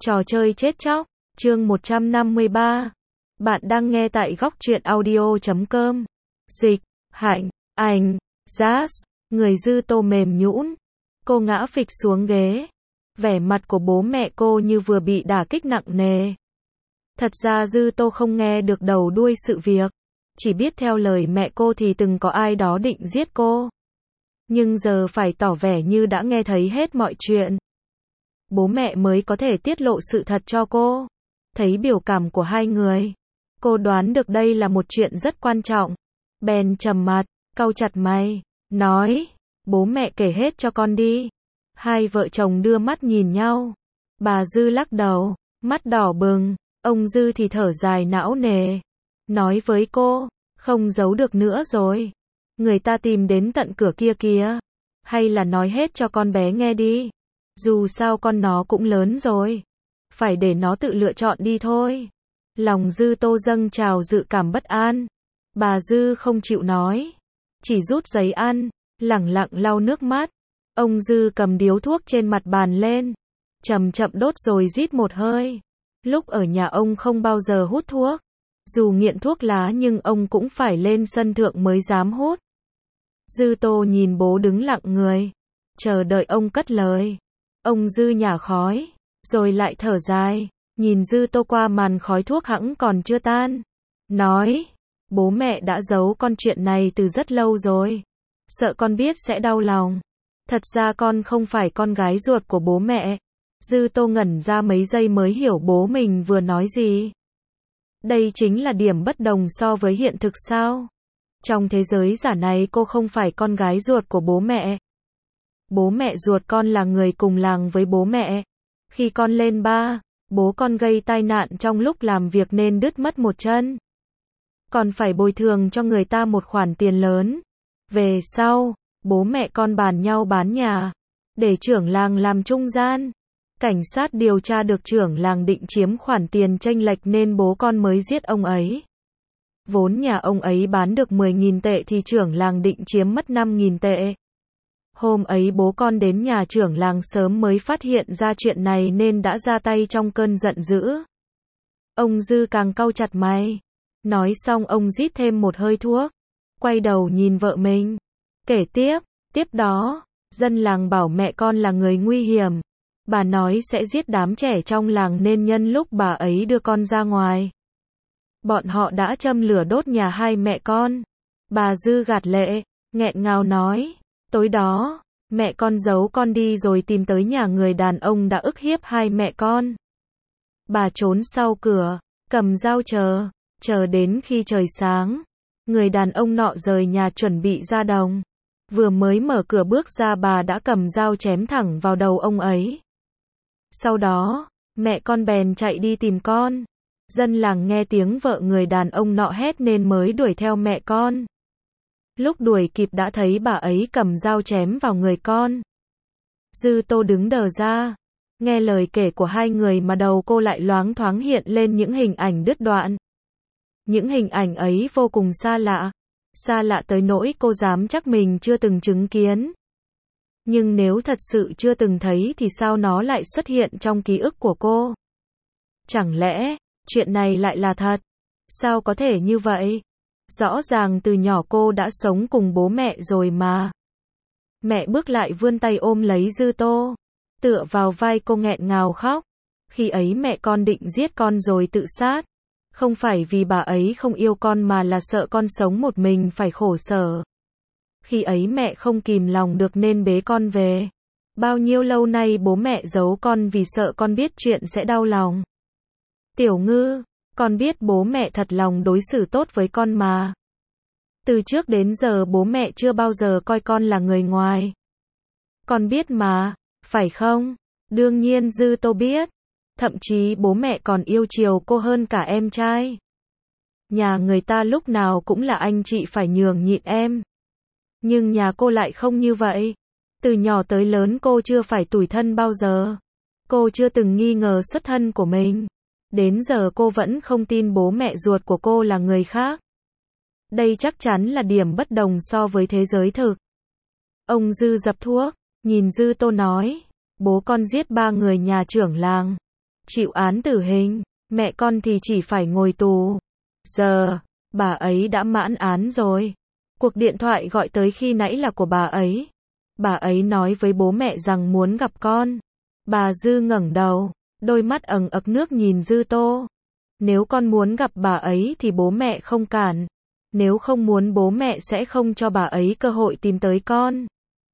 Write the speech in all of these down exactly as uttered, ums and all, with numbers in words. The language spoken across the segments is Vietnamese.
Trò chơi chết chóc, chương một trăm năm mươi ba. Bạn đang nghe tại góc truyện audio chấm com. Dịch, Hạnh, Ảnh, Jazz, người Dư Tô mềm nhũn. Cô ngã phịch xuống ghế. Vẻ mặt của bố mẹ cô như vừa bị đả kích nặng nề. Thật ra Dư Tô không nghe được đầu đuôi sự việc. Chỉ biết theo lời mẹ cô thì từng có ai đó định giết cô. Nhưng giờ phải tỏ vẻ như đã nghe thấy hết mọi chuyện. Bố mẹ mới có thể tiết lộ sự thật cho cô. Thấy biểu cảm của hai người, cô đoán được đây là một chuyện rất quan trọng. Bèn trầm mặt, cau chặt mày, nói, bố mẹ kể hết cho con đi. Hai vợ chồng đưa mắt nhìn nhau. Bà Dư lắc đầu, mắt đỏ bừng. Ông Dư thì thở dài não nề. Nói với cô, không giấu được nữa rồi. Người ta tìm đến tận cửa kia kìa. Hay là nói hết cho con bé nghe đi. Dù sao con nó cũng lớn rồi. Phải để nó tự lựa chọn đi thôi. Lòng Dư Tô dâng trào dự cảm bất an. Bà Dư không chịu nói. Chỉ rút giấy ăn, lẳng lặng lau nước mắt. Ông Dư cầm điếu thuốc trên mặt bàn lên. Chậm chậm đốt rồi rít một hơi. Lúc ở nhà ông không bao giờ hút thuốc. Dù nghiện thuốc lá nhưng ông cũng phải lên sân thượng mới dám hút. Dư Tô nhìn bố đứng lặng người. Chờ đợi ông cất lời. Ông Dư nhả khói. Rồi lại thở dài. Nhìn Dư Tô qua màn khói thuốc hẵng còn chưa tan. Nói. Bố mẹ đã giấu con chuyện này từ rất lâu rồi. Sợ con biết sẽ đau lòng. Thật ra con không phải con gái ruột của bố mẹ. Dư Tô ngẩn ra mấy giây mới hiểu bố mình vừa nói gì. Đây chính là điểm bất đồng so với hiện thực sao? Trong thế giới giả này cô không phải con gái ruột của bố mẹ. Bố mẹ ruột con là người cùng làng với bố mẹ. Khi con lên ba, bố con gây tai nạn trong lúc làm việc nên đứt mất một chân. Còn phải bồi thường cho người ta một khoản tiền lớn. Về sau, bố mẹ con bàn nhau bán nhà, để trưởng làng làm trung gian. Cảnh sát điều tra được trưởng làng định chiếm khoản tiền chênh lệch nên bố con mới giết ông ấy. Vốn nhà ông ấy bán được mười nghìn tệ thì trưởng làng định chiếm mất năm nghìn tệ. Hôm ấy bố con đến nhà trưởng làng sớm mới phát hiện ra chuyện này nên đã ra tay trong cơn giận dữ. Ông Dư càng cau chặt mày. Nói xong ông rít thêm một hơi thuốc. Quay đầu nhìn vợ mình. Kể tiếp, tiếp đó, dân làng bảo mẹ con là người nguy hiểm. Bà nói sẽ giết đám trẻ trong làng nên nhân lúc bà ấy đưa con ra ngoài. Bọn họ đã châm lửa đốt nhà hai mẹ con. Bà Dư gạt lệ, nghẹn ngào nói. Tối đó, mẹ con giấu con đi rồi tìm tới nhà người đàn ông đã ức hiếp hai mẹ con. Bà trốn sau cửa, cầm dao chờ, chờ đến khi trời sáng. Người đàn ông nọ rời nhà chuẩn bị ra đồng. Vừa mới mở cửa bước ra bà đã cầm dao chém thẳng vào đầu ông ấy. Sau đó, mẹ con bèn chạy đi tìm con. Dân làng nghe tiếng vợ người đàn ông nọ hét nên mới đuổi theo mẹ con. Lúc đuổi kịp đã thấy bà ấy cầm dao chém vào người con. Dư Tô đứng đờ ra. Nghe lời kể của hai người mà đầu cô lại loáng thoáng hiện lên những hình ảnh đứt đoạn. Những hình ảnh ấy vô cùng xa lạ. Xa lạ tới nỗi cô dám chắc mình chưa từng chứng kiến. Nhưng nếu thật sự chưa từng thấy thì sao nó lại xuất hiện trong ký ức của cô? Chẳng lẽ, chuyện này lại là thật? Sao có thể như vậy? Rõ ràng từ nhỏ cô đã sống cùng bố mẹ rồi mà. Mẹ bước lại vươn tay ôm lấy Dư Tô. Tựa vào vai cô nghẹn ngào khóc. Khi ấy mẹ con định giết con rồi tự sát. Không phải vì bà ấy không yêu con mà là sợ con sống một mình phải khổ sở. Khi ấy mẹ không kìm lòng được nên bế con về. Bao nhiêu lâu nay bố mẹ giấu con vì sợ con biết chuyện sẽ đau lòng. Tiểu Ngư, con biết bố mẹ thật lòng đối xử tốt với con mà. Từ trước đến giờ bố mẹ chưa bao giờ coi con là người ngoài. Con biết mà, phải không? Đương nhiên Dư Tô biết. Thậm chí bố mẹ còn yêu chiều cô hơn cả em trai. Nhà người ta lúc nào cũng là anh chị phải nhường nhịn em. Nhưng nhà cô lại không như vậy. Từ nhỏ tới lớn cô chưa phải tủi thân bao giờ. Cô chưa từng nghi ngờ xuất thân của mình. Đến giờ cô vẫn không tin bố mẹ ruột của cô là người khác. Đây chắc chắn là điểm bất đồng so với thế giới thực. Ông Dư dập thuốc, nhìn Dư Tô nói. Bố con giết ba người nhà trưởng làng. chịu án tử hình, mẹ con thì chỉ phải ngồi tù. Giờ, bà ấy đã mãn án rồi. Cuộc điện thoại gọi tới khi nãy là của bà ấy. Bà ấy nói với bố mẹ rằng muốn gặp con. Bà Dư ngẩng đầu, đôi mắt ẩn ực nước nhìn Dư Tô. Nếu con muốn gặp bà ấy thì bố mẹ không cản. Nếu không muốn bố mẹ sẽ không cho bà ấy cơ hội tìm tới con.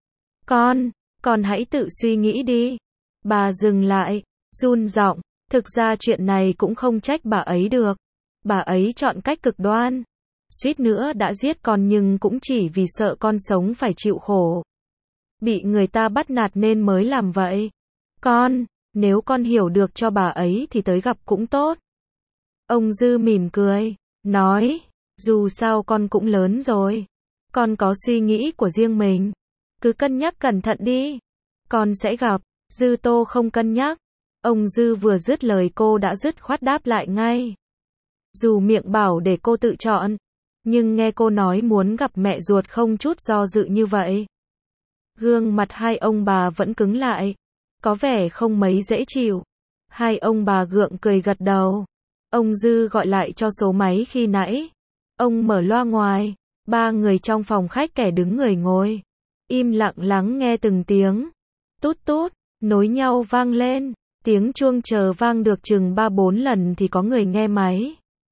Con, con hãy tự suy nghĩ đi. Bà dừng lại, run giọng, thực ra chuyện này cũng không trách bà ấy được. Bà ấy chọn cách cực đoan. Suýt nữa đã giết con nhưng cũng chỉ vì sợ con sống phải chịu khổ. Bị người ta bắt nạt nên mới làm vậy. Con, nếu con hiểu được cho bà ấy thì tới gặp cũng tốt. Ông Dư mỉm cười, nói, dù sao con cũng lớn rồi. Con có suy nghĩ của riêng mình. Cứ cân nhắc cẩn thận đi. Con sẽ gặp. Dư Tô không cân nhắc. Ông Dư vừa dứt lời cô đã dứt khoát đáp lại ngay. Dù miệng bảo để cô tự chọn, nhưng nghe cô nói muốn gặp mẹ ruột không chút do dự như vậy. Gương mặt hai ông bà vẫn cứng lại, có vẻ không mấy dễ chịu. Hai ông bà gượng cười gật đầu. Ông Dư gọi lại cho số máy khi nãy. Ông mở loa ngoài, ba người trong phòng khách kẻ đứng người ngồi, im lặng lắng nghe từng tiếng. Tút tút, nối nhau vang lên, tiếng chuông chờ vang được chừng ba bốn lần thì có người nghe máy.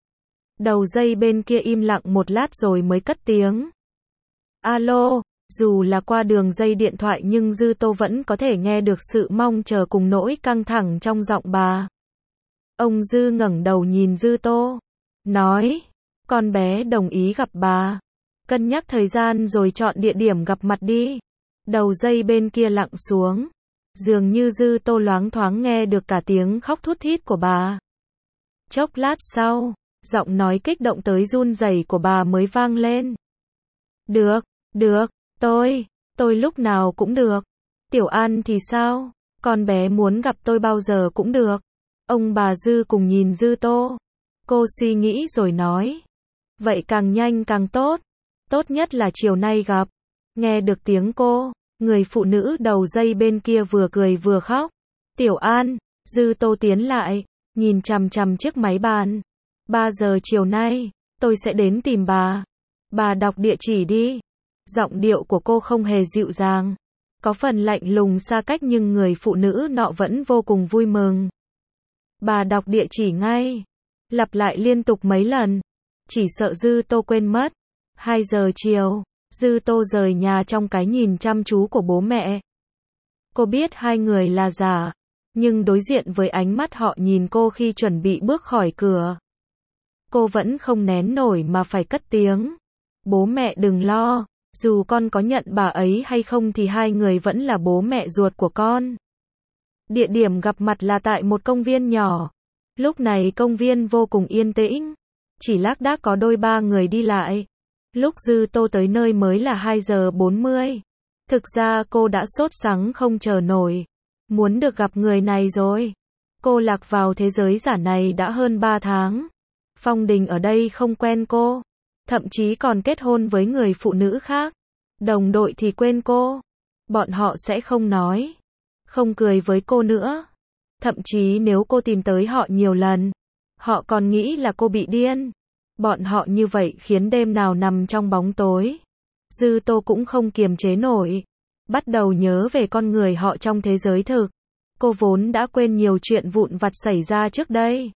Đầu dây bên kia im lặng một lát rồi mới cất tiếng. Alo, dù là qua đường dây điện thoại nhưng Dư Tô vẫn có thể nghe được sự mong chờ cùng nỗi căng thẳng trong giọng bà. Ông Dư ngẩng đầu nhìn Dư Tô, nói, con bé đồng ý gặp bà. Cân nhắc thời gian rồi chọn địa điểm gặp mặt đi. Đầu dây bên kia lặng xuống. Dường như Dư Tô loáng thoáng nghe được cả tiếng khóc thút thít của bà. Chốc lát sau, giọng nói kích động tới run rẩy của bà mới vang lên. Được, được, tôi, tôi lúc nào cũng được. Tiểu An thì sao? Con bé muốn gặp tôi bao giờ cũng được. Ông bà Dư cùng nhìn Dư Tô. Cô suy nghĩ rồi nói. Vậy càng nhanh càng tốt. Tốt nhất là chiều nay gặp. Nghe được tiếng cô, người phụ nữ đầu dây bên kia vừa cười vừa khóc. Tiểu An, Dư Tô tiến lại, nhìn chằm chằm chiếc máy bàn. Ba giờ chiều nay, tôi sẽ đến tìm bà. Bà đọc địa chỉ đi. Giọng điệu của cô không hề dịu dàng. Có phần lạnh lùng xa cách nhưng người phụ nữ nọ vẫn vô cùng vui mừng. Bà đọc địa chỉ ngay. Lặp lại liên tục mấy lần. Chỉ sợ Dư Tô quên mất. Hai giờ chiều, Dư Tô rời nhà trong cái nhìn chăm chú của bố mẹ. Cô biết hai người là giả, nhưng đối diện với ánh mắt họ nhìn cô khi chuẩn bị bước khỏi cửa, cô vẫn không nén nổi mà phải cất tiếng. Bố mẹ đừng lo, dù con có nhận bà ấy hay không thì hai người vẫn là bố mẹ ruột của con. Địa điểm gặp mặt là tại một công viên nhỏ. Lúc này công viên vô cùng yên tĩnh, chỉ lác đác có đôi ba người đi lại. Lúc Dư Tô tới nơi mới là hai giờ bốn mươi. Thực ra cô đã sốt sắng không chờ nổi. Muốn được gặp người này rồi. Cô lạc vào thế giới giả này đã hơn ba tháng. Phong Đình ở đây không quen cô. Thậm chí còn kết hôn với người phụ nữ khác. Đồng đội thì quên cô. Bọn họ sẽ không nói. Không cười với cô nữa. Thậm chí nếu cô tìm tới họ nhiều lần, họ còn nghĩ là cô bị điên. Bọn họ như vậy khiến đêm nào nằm trong bóng tối, Dư Tô cũng không kiềm chế nổi. Bắt đầu nhớ về con người họ trong thế giới thực. Cô vốn đã quên nhiều chuyện vụn vặt xảy ra trước đây,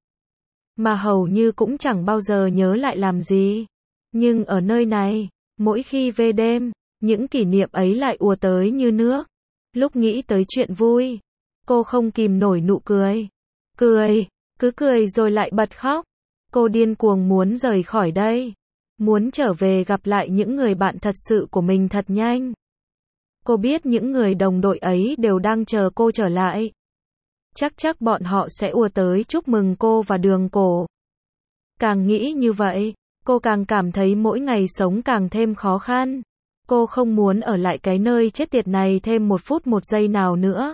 mà hầu như cũng chẳng bao giờ nhớ lại làm gì. Nhưng ở nơi này, mỗi khi về đêm, những kỷ niệm ấy lại ùa tới như nước. Lúc nghĩ tới chuyện vui, cô không kìm nổi nụ cười. Cười, cứ cười rồi lại bật khóc. Cô điên cuồng muốn rời khỏi đây. Muốn trở về gặp lại những người bạn thật sự của mình thật nhanh. Cô biết những người đồng đội ấy đều đang chờ cô trở lại. Chắc chắc bọn họ sẽ ùa tới chúc mừng cô và Đường Cổ. Càng nghĩ như vậy, cô càng cảm thấy mỗi ngày sống càng thêm khó khăn. Cô không muốn ở lại cái nơi chết tiệt này thêm một phút một giây nào nữa.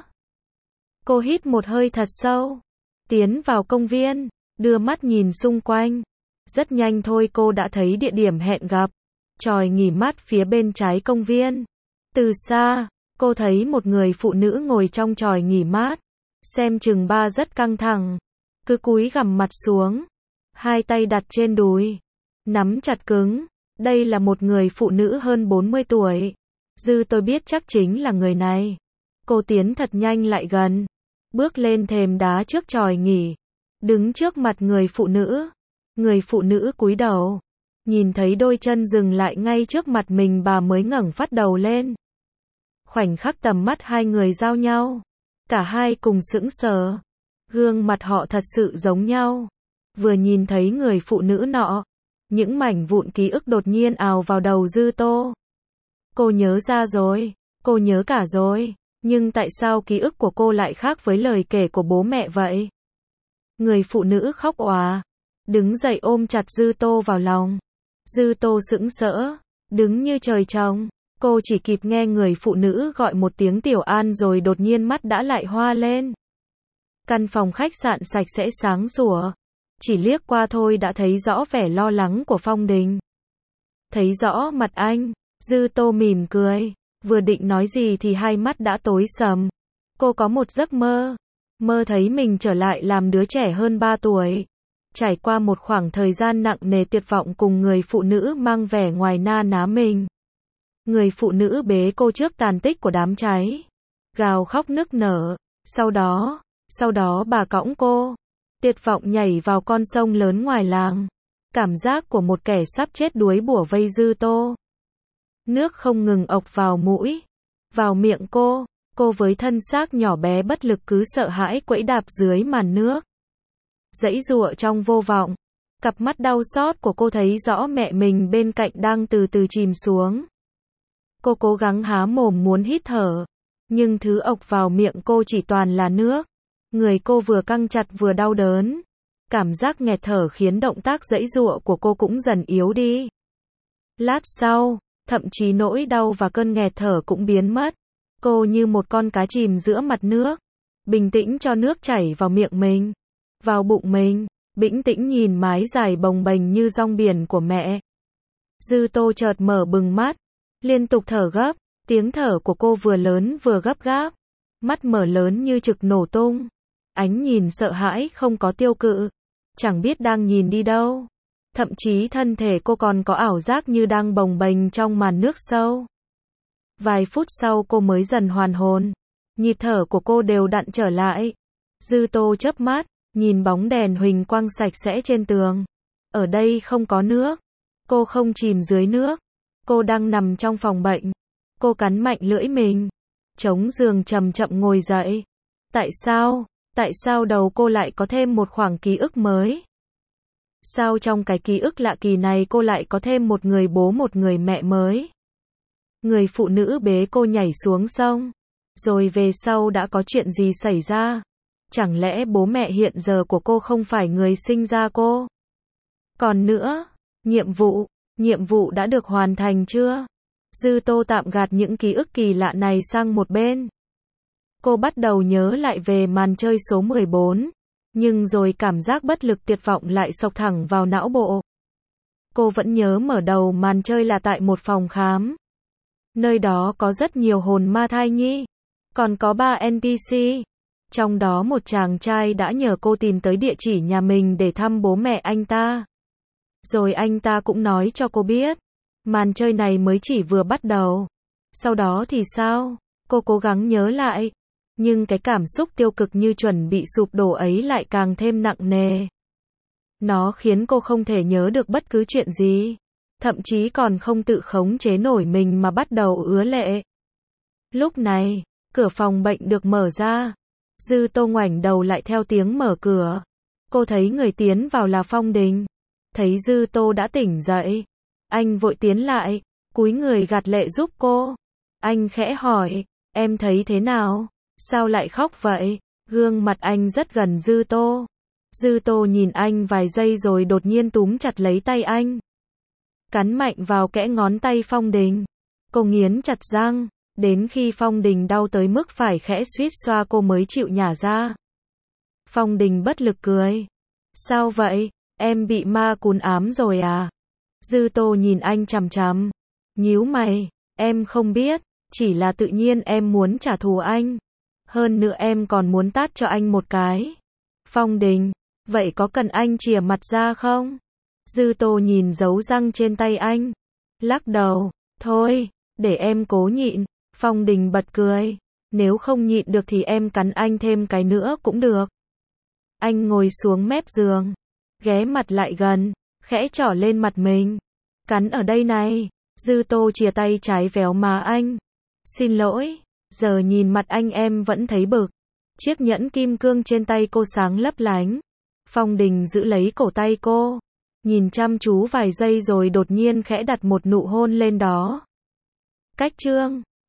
Cô hít một hơi thật sâu, tiến vào công viên, đưa mắt nhìn xung quanh. Rất nhanh thôi cô đã thấy địa điểm hẹn gặp, chòi nghỉ mát phía bên trái công viên. Từ xa, cô thấy một người phụ nữ ngồi trong chòi nghỉ mát. xem chừng ba rất căng thẳng. Cứ cúi gằm mặt xuống, hai tay đặt trên đùi, nắm chặt cứng. Đây là một người phụ nữ hơn bốn mươi tuổi. Dư tôi biết chắc chính là người này. Cô tiến thật nhanh lại gần, bước lên thềm đá trước chòi nghỉ, đứng trước mặt người phụ nữ. Người phụ nữ cúi đầu, nhìn thấy đôi chân dừng lại ngay trước mặt mình, bà mới ngẩng phát đầu lên. Khoảnh khắc tầm mắt hai người giao nhau, cả hai cùng sững sờ. Gương mặt họ thật sự giống nhau. Vừa nhìn thấy người phụ nữ nọ, những mảnh vụn ký ức đột nhiên ào vào đầu Dư Tô. Cô nhớ ra rồi, cô nhớ cả rồi, nhưng tại sao ký ức của cô lại khác với lời kể của bố mẹ vậy? Người phụ nữ khóc òa, đứng dậy ôm chặt Dư Tô vào lòng. Dư Tô sững sỡ, đứng như trời trồng. Cô chỉ kịp nghe người phụ nữ gọi một tiếng Tiểu An rồi đột nhiên mắt đã lại hoa lên. Căn phòng khách sạn sạch sẽ sáng sủa. Chỉ liếc qua thôi đã thấy rõ vẻ lo lắng của Phong Đình. Thấy rõ mặt anh, Dư Tô mỉm cười. Vừa định nói gì thì hai mắt đã tối sầm. Cô có một giấc mơ. Mơ thấy mình trở lại làm đứa trẻ hơn ba tuổi. Trải qua một khoảng thời gian nặng nề tuyệt vọng cùng người phụ nữ mang vẻ ngoài na ná mình. Người phụ nữ bế cô trước tàn tích của đám cháy. Gào khóc nức nở. Sau đó, sau đó bà cõng cô. Tuyệt vọng nhảy vào con sông lớn ngoài làng. Cảm giác của một kẻ sắp chết đuối bủa vây Dư Tô. Nước không ngừng ộc vào mũi, vào miệng cô. Cô với thân xác nhỏ bé bất lực cứ sợ hãi quẫy đạp dưới màn nước. Giãy giụa trong vô vọng. Cặp mắt đau xót của cô thấy rõ mẹ mình bên cạnh đang từ từ chìm xuống. Cô cố gắng há mồm muốn hít thở, nhưng thứ ộc vào miệng cô chỉ toàn là nước. Người cô vừa căng chặt vừa đau đớn. Cảm giác nghẹt thở khiến động tác giãy giụa của cô cũng dần yếu đi. Lát sau, thậm chí nỗi đau và cơn nghẹt thở cũng biến mất. Cô như một con cá chìm giữa mặt nước, bình tĩnh cho nước chảy vào miệng mình, vào bụng mình, bình tĩnh nhìn mái dài bồng bềnh như rong biển của mẹ. Dư Tô chợt mở bừng mắt, liên tục thở gấp, tiếng thở của cô vừa lớn vừa gấp gáp, mắt mở lớn như trực nổ tung, ánh nhìn sợ hãi không có tiêu cự, chẳng biết đang nhìn đi đâu. Thậm chí thân thể cô còn có ảo giác như đang bồng bềnh trong màn nước sâu. Vài phút sau cô mới dần hoàn hồn, nhịp thở của cô đều đặn trở lại. Dư Tô chớp mắt, nhìn bóng đèn huỳnh quang sạch sẽ trên tường. Ở đây không có nước, cô không chìm dưới nước, cô đang nằm trong phòng bệnh. Cô cắn mạnh lưỡi mình, chống giường chậm chậm ngồi dậy. Tại sao, tại sao đầu cô lại có thêm một khoảng ký ức mới? Sao trong cái ký ức lạ kỳ này cô lại có thêm một người bố một người mẹ mới? Người phụ nữ bế cô nhảy xuống sông. Rồi về sau đã có chuyện gì xảy ra? Chẳng lẽ bố mẹ hiện giờ của cô không phải người sinh ra cô? Còn nữa, nhiệm vụ, nhiệm vụ đã được hoàn thành chưa? Dư Tô tạm gạt những ký ức kỳ lạ này sang một bên. Cô bắt đầu nhớ lại về màn chơi số mười bốn. Nhưng rồi cảm giác bất lực tuyệt vọng lại xộc thẳng vào não bộ. Cô vẫn nhớ mở đầu màn chơi là tại một phòng khám. Nơi đó có rất nhiều hồn ma thai nhi. Còn có ba en pê xê. Trong đó một chàng trai đã nhờ cô tìm tới địa chỉ nhà mình để thăm bố mẹ anh ta. Rồi anh ta cũng nói cho cô biết. Màn chơi này mới chỉ vừa bắt đầu. Sau đó thì sao? Cô cố gắng nhớ lại. Nhưng cái cảm xúc tiêu cực như chuẩn bị sụp đổ ấy lại càng thêm nặng nề. Nó khiến cô không thể nhớ được bất cứ chuyện gì. Thậm chí còn không tự khống chế nổi mình mà bắt đầu ứa lệ. Lúc này, cửa phòng bệnh được mở ra. Dư Tô ngoảnh đầu lại theo tiếng mở cửa. Cô thấy người tiến vào là Phong Đình. Thấy Dư Tô đã tỉnh dậy, anh vội tiến lại, cúi người gạt lệ giúp cô. Anh khẽ hỏi, em thấy thế nào? Sao lại khóc vậy? Gương mặt anh rất gần Dư Tô. Dư Tô nhìn anh vài giây rồi đột nhiên túm chặt lấy tay anh. Cắn mạnh vào kẽ ngón tay Phong Đình. Cô nghiến chặt răng, đến khi Phong Đình đau tới mức phải khẽ suýt xoa cô mới chịu nhả ra. Phong Đình bất lực cười. Sao vậy? Em bị ma cún ám rồi à? Dư Tô nhìn anh chằm chằm. Nhíu mày. Em không biết, chỉ là tự nhiên em muốn trả thù anh. Hơn nữa em còn muốn tát cho anh một cái. Phong Đình, vậy có cần anh chìa mặt ra không? Dư Tô nhìn dấu răng trên tay anh. Lắc đầu, thôi, để em cố nhịn. Phong Đình bật cười. Nếu không nhịn được thì em cắn anh thêm cái nữa cũng được. Anh ngồi xuống mép giường, ghé mặt lại gần, khẽ trỏ lên mặt mình. Cắn ở đây này. Dư Tô chìa tay trái véo má anh. Xin lỗi, giờ nhìn mặt anh em vẫn thấy bực. Chiếc nhẫn kim cương trên tay cô sáng lấp lánh. Phong Đình giữ lấy cổ tay cô, nhìn chăm chú vài giây rồi đột nhiên khẽ đặt một nụ hôn lên đó. Cách chương